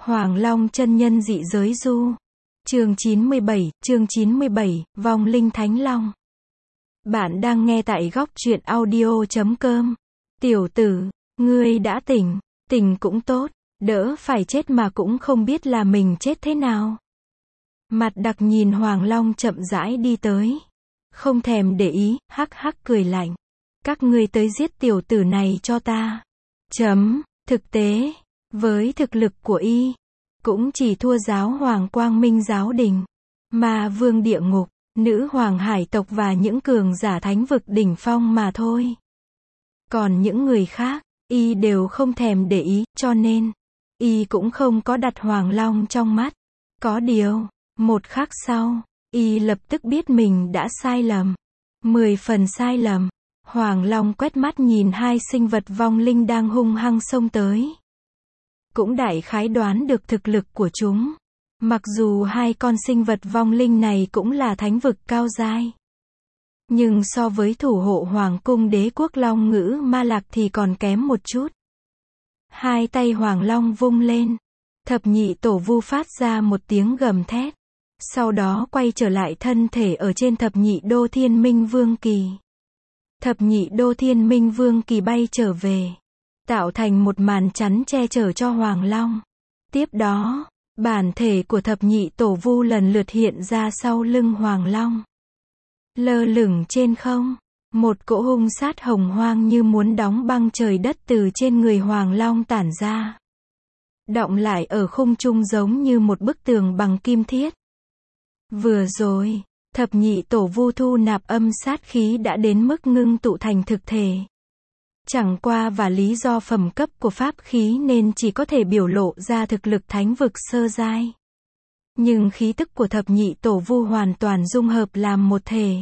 Hoàng Long chân nhân dị giới du. Chương 97, Vong linh Thánh Long. Bạn đang nghe tại góc truyện audio.com. Tiểu tử, ngươi đã tỉnh, tỉnh cũng tốt, đỡ phải chết mà cũng không biết là mình chết thế nào. Mặt Đặc nhìn Hoàng Long chậm rãi đi tới. Không thèm để ý, hắc hắc cười lạnh. Các ngươi tới giết tiểu tử này cho ta. Thực tế, với thực lực của y, cũng chỉ thua giáo hoàng Quang Minh giáo đình, ma vương địa ngục, nữ hoàng hải tộc và những cường giả thánh vực đỉnh phong mà thôi. Còn những người khác, y đều không thèm để ý, cho nên, y cũng không có đặt Hoàng Long trong mắt. Có điều, một khắc sau, y lập tức biết mình đã sai lầm. 10 phần sai lầm. Hoàng Long quét mắt nhìn hai sinh vật vong linh đang hung hăng xông tới. Cũng đại khái đoán được thực lực của chúng. Mặc dù hai con sinh vật vong linh này cũng là thánh vực cao giai, nhưng so với thủ hộ Hoàng cung đế quốc Long Ngữ Ma Lạc thì còn kém một chút. Hai tay Hoàng Long vung lên. Thập nhị tổ vu phát ra một tiếng gầm thét. Sau đó quay trở lại thân thể ở trên thập nhị đô thiên minh vương kỳ. Thập nhị đô thiên minh vương kỳ bay trở về, tạo thành một màn chắn che chở cho Hoàng Long. Tiếp đó, bản thể của thập nhị tổ vu lần lượt hiện ra sau lưng Hoàng Long. Lơ lửng trên không, một cỗ hung sát hồng hoang như muốn đóng băng trời đất từ trên người Hoàng Long tản ra. Đọng lại ở khung trung giống như một bức tường bằng kim thiết. Vừa rồi, thập nhị tổ vu thu nạp âm sát khí đã đến mức ngưng tụ thành thực thể. Chẳng qua và lý do phẩm cấp của pháp khí nên chỉ có thể biểu lộ ra thực lực thánh vực sơ giai. Nhưng khí tức của thập nhị tổ vu hoàn toàn dung hợp làm một thể,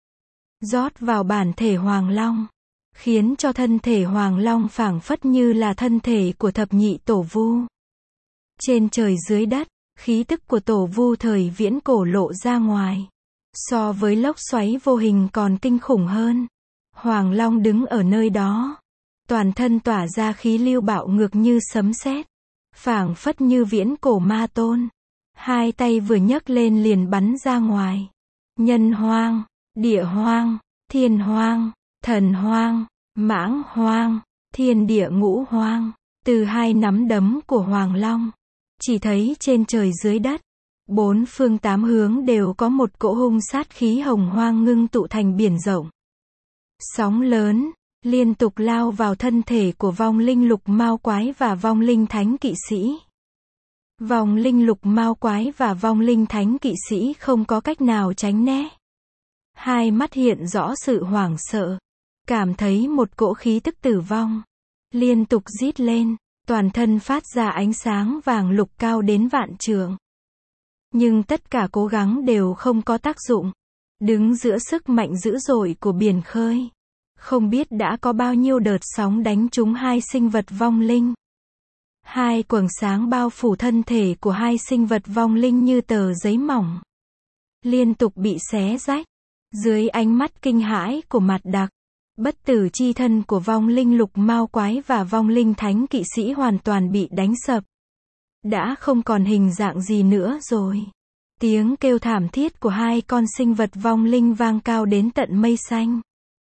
rót vào bản thể Hoàng Long, khiến cho thân thể Hoàng Long phảng phất như là thân thể của thập nhị tổ vu. Trên trời dưới đất, khí tức của tổ vu thời viễn cổ lộ ra ngoài. So với lốc xoáy vô hình còn kinh khủng hơn. Hoàng Long đứng ở nơi đó, toàn thân tỏa ra khí lưu bạo ngược như sấm sét, phảng phất như viễn cổ ma tôn. Hai tay vừa nhấc lên liền bắn ra ngoài. Nhân hoang, địa hoang, thiên hoang, thần hoang, mãng hoang, thiên địa ngũ hoang. Từ hai nắm đấm của Hoàng Long, chỉ thấy trên trời dưới đất, bốn phương tám hướng đều có một cỗ hung sát khí hồng hoang ngưng tụ thành biển rộng. Sóng lớn, liên tục lao vào thân thể của vong linh lục mao quái và vong linh thánh kỵ sĩ. Vong linh lục mao quái và vong linh thánh kỵ sĩ không có cách nào tránh né. Hai mắt hiện rõ sự hoảng sợ, cảm thấy một cỗ khí tức tử vong, liên tục rít lên, toàn thân phát ra ánh sáng vàng lục cao đến vạn trượng. Nhưng tất cả cố gắng đều không có tác dụng. Đứng giữa sức mạnh dữ dội của biển khơi, không biết đã có bao nhiêu đợt sóng đánh trúng hai sinh vật vong linh. Hai quầng sáng bao phủ thân thể của hai sinh vật vong linh như tờ giấy mỏng, liên tục bị xé rách. Dưới ánh mắt kinh hãi của Mặt Đặc, bất tử chi thân của vong linh lục mao quái và vong linh thánh kỵ sĩ hoàn toàn bị đánh sập. Đã không còn hình dạng gì nữa rồi. Tiếng kêu thảm thiết của hai con sinh vật vong linh vang cao đến tận mây xanh.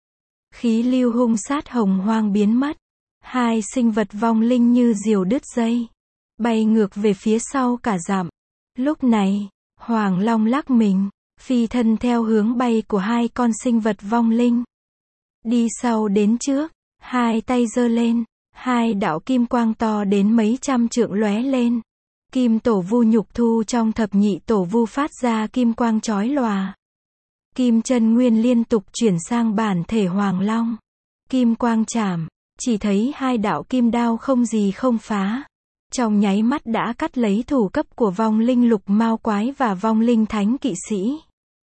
Khí lưu hung sát hồng hoang biến mất. Hai sinh vật vong linh như diều đứt dây, bay ngược về phía sau cả dặm. Lúc này, Hoàng Long lắc mình, phi thân theo hướng bay của hai con sinh vật vong linh. Đi sau đến trước, hai tay giơ lên, hai đạo kim quang to đến mấy trăm trượng lóe lên. Kim tổ vu nhục thu trong thập nhị tổ vu phát ra kim quang chói lòa. Kim chân nguyên liên tục chuyển sang bản thể Hoàng Long. Kim quang chạm, chỉ thấy hai đạo kim đao không gì không phá. Trong nháy mắt đã cắt lấy thủ cấp của vong linh lục mao quái và vong linh thánh kỵ sĩ.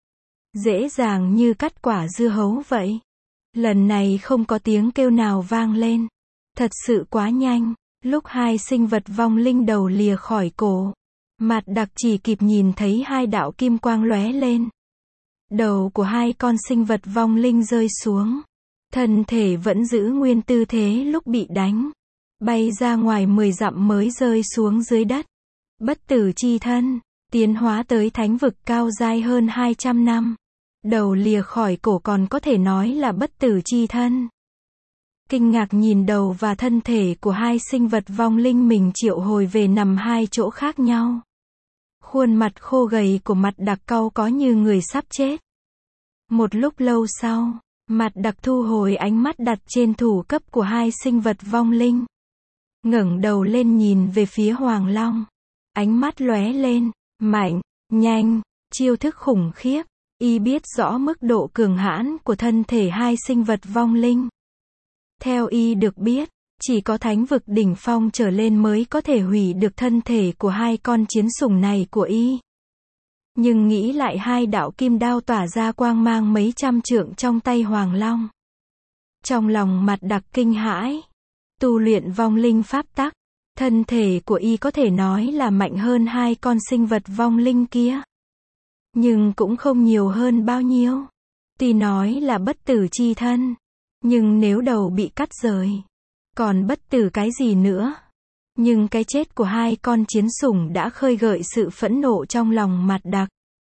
Dễ dàng như cắt quả dưa hấu vậy. Lần này không có tiếng kêu nào vang lên. Thật sự quá nhanh. Lúc hai sinh vật vong linh đầu lìa khỏi cổ, Mặt Đặc chỉ kịp nhìn thấy hai đạo kim quang lóe lên. Đầu của hai con sinh vật vong linh rơi xuống. Thân thể vẫn giữ nguyên tư thế lúc bị đánh. Bay ra ngoài 10 dặm mới rơi xuống dưới đất. Bất tử chi thân, tiến hóa tới thánh vực cao giai hơn 200 năm. Đầu lìa khỏi cổ còn có thể nói là bất tử chi thân. Kinh ngạc nhìn đầu và thân thể của hai sinh vật vong linh mình triệu hồi về nằm hai chỗ khác nhau. Khuôn mặt khô gầy của Mặt Đặc cau có như người sắp chết. Một lúc lâu sau, Mặt Đặc thu hồi ánh mắt đặt trên thủ cấp của hai sinh vật vong linh. Ngẩng đầu lên nhìn về phía Hoàng Long. Ánh mắt lóe lên, mạnh, nhanh, chiêu thức khủng khiếp. Y biết rõ mức độ cường hãn của thân thể hai sinh vật vong linh. Theo Y được biết, chỉ có thánh vực đỉnh phong trở lên mới có thể hủy được thân thể của hai con chiến sủng này của Y. Nhưng nghĩ lại hai đạo kim đao tỏa ra quang mang mấy trăm trượng trong tay Hoàng Long. Trong lòng Mặt Đặc kinh hãi. Tu luyện vong linh pháp tắc, thân thể của Y có thể nói là mạnh hơn hai con sinh vật vong linh kia. Nhưng cũng không nhiều hơn bao nhiêu. Tuy nói là bất tử chi thân, nhưng nếu đầu bị cắt rời, còn bất tử cái gì nữa. Nhưng cái chết của hai con chiến sủng đã khơi gợi sự phẫn nộ trong lòng Mặt Đặc.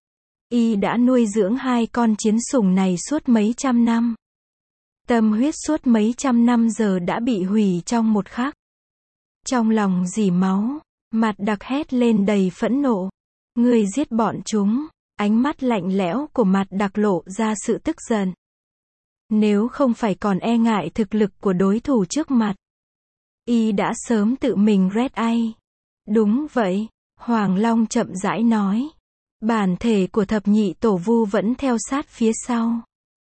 Y đã nuôi dưỡng hai con chiến sủng này suốt mấy trăm năm. Tâm huyết suốt mấy trăm năm giờ đã bị hủy trong một khắc. Trong lòng rỉ máu, Mặt Đặc hét lên đầy phẫn nộ. Ngươi giết bọn chúng. Ánh mắt lạnh lẽo của Mặt Đặc lộ ra sự tức giận. Nếu không phải còn e ngại thực lực của đối thủ trước mặt, Y đã sớm tự mình red ai. Đúng vậy, Hoàng Long chậm rãi nói. Bản thể của thập nhị tổ vu vẫn theo sát phía sau.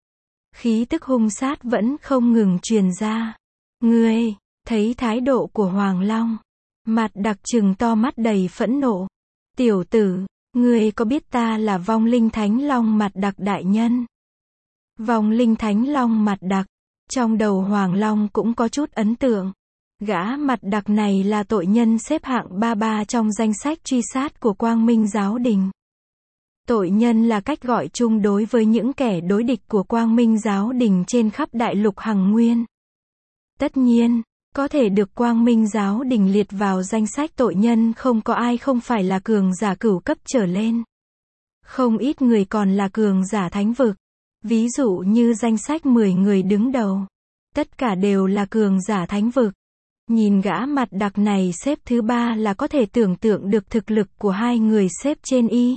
Khí tức hung sát vẫn không ngừng truyền ra. Ngươi, thấy thái độ của Hoàng Long, Mặt Đặc trừng to mắt đầy phẫn nộ. Tiểu tử, ngươi có biết ta là vong linh Thánh Long Mặt Đặc đại nhân? Vong linh Thánh Long Mặt Đặc. Trong đầu Hoàng Long cũng có chút ấn tượng. Gã Mặt Đặc này là tội nhân xếp hạng 33 trong danh sách truy sát của Quang Minh Giáo Đình. Tội nhân là cách gọi chung đối với những kẻ đối địch của Quang Minh Giáo Đình trên khắp đại lục Hằng Nguyên. Tất nhiên, có thể được Quang Minh Giáo Đình liệt vào danh sách tội nhân không có ai không phải là cường giả cửu cấp trở lên. Không ít người còn là cường giả thánh vực. Ví dụ như danh sách 10 người đứng đầu. Tất cả đều là cường giả thánh vực. Nhìn gã Mặt Đặc này xếp thứ 3 là có thể tưởng tượng được thực lực của hai người xếp trên Y.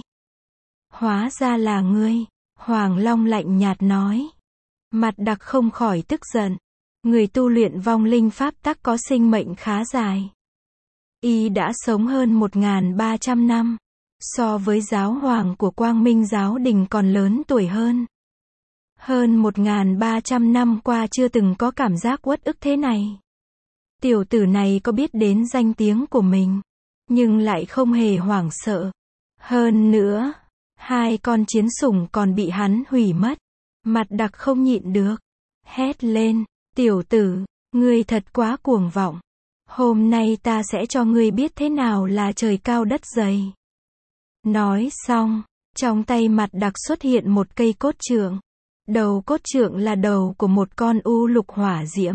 Hóa ra là ngươi. Hoàng Long lạnh nhạt nói. Mặt Đặc không khỏi tức giận. Người tu luyện vong linh pháp tắc có sinh mệnh khá dài. Y đã sống hơn 1.300 năm. So với giáo hoàng của Quang Minh Giáo Đình còn lớn tuổi hơn. Hơn 1.300 năm qua chưa từng có cảm giác uất ức thế này. Tiểu tử này có biết đến danh tiếng của mình, nhưng lại không hề hoảng sợ. Hơn nữa, hai con chiến sủng còn bị hắn hủy mất. Mặt Đặc không nhịn được. Hét lên, tiểu tử, ngươi thật quá cuồng vọng. Hôm nay ta sẽ cho ngươi biết thế nào là trời cao đất dày. Nói xong, trong tay Mặt Đặc xuất hiện một cây cốt trượng. Đầu cốt trượng là đầu của một con u lục hỏa diễm.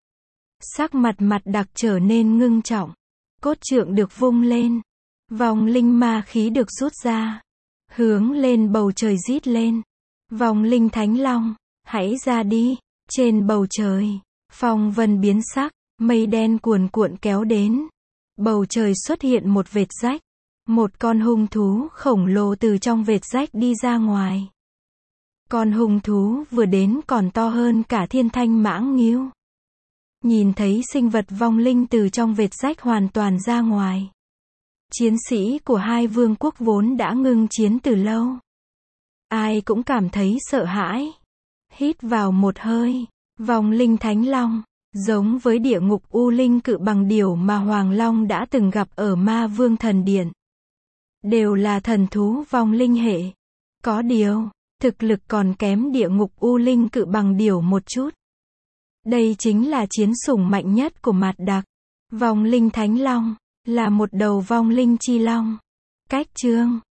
Sắc mặt Mặt Đặc trở nên ngưng trọng. Cốt trượng được vung lên. Vòng linh ma khí được rút ra. Hướng lên bầu trời rít lên. Vòng linh Thánh Long, hãy ra đi. Trên bầu trời, phong vân biến sắc, mây đen cuồn cuộn kéo đến. Bầu trời xuất hiện một vệt rách. Một con hung thú khổng lồ từ trong vệt rách đi ra ngoài. Con hung thú vừa đến còn to hơn cả thiên thanh mãng nghiêu. Nhìn thấy sinh vật vong linh từ trong vệt rách hoàn toàn ra ngoài. Chiến sĩ của hai vương quốc vốn đã ngưng chiến từ lâu. Ai cũng cảm thấy sợ hãi. Hít vào một hơi. Vong linh Thánh Long, giống với địa ngục U Linh Cự Bằng Điểu mà Hoàng Long đã từng gặp ở Ma Vương Thần Điện. Đều là thần thú vong linh hệ. Có điều, thực lực còn kém địa ngục U Linh Cự Bằng Điểu một chút. Đây chính là chiến sủng mạnh nhất của Mặt Đặc. Vong linh Thánh Long, là một đầu vong linh chi long. Cách chương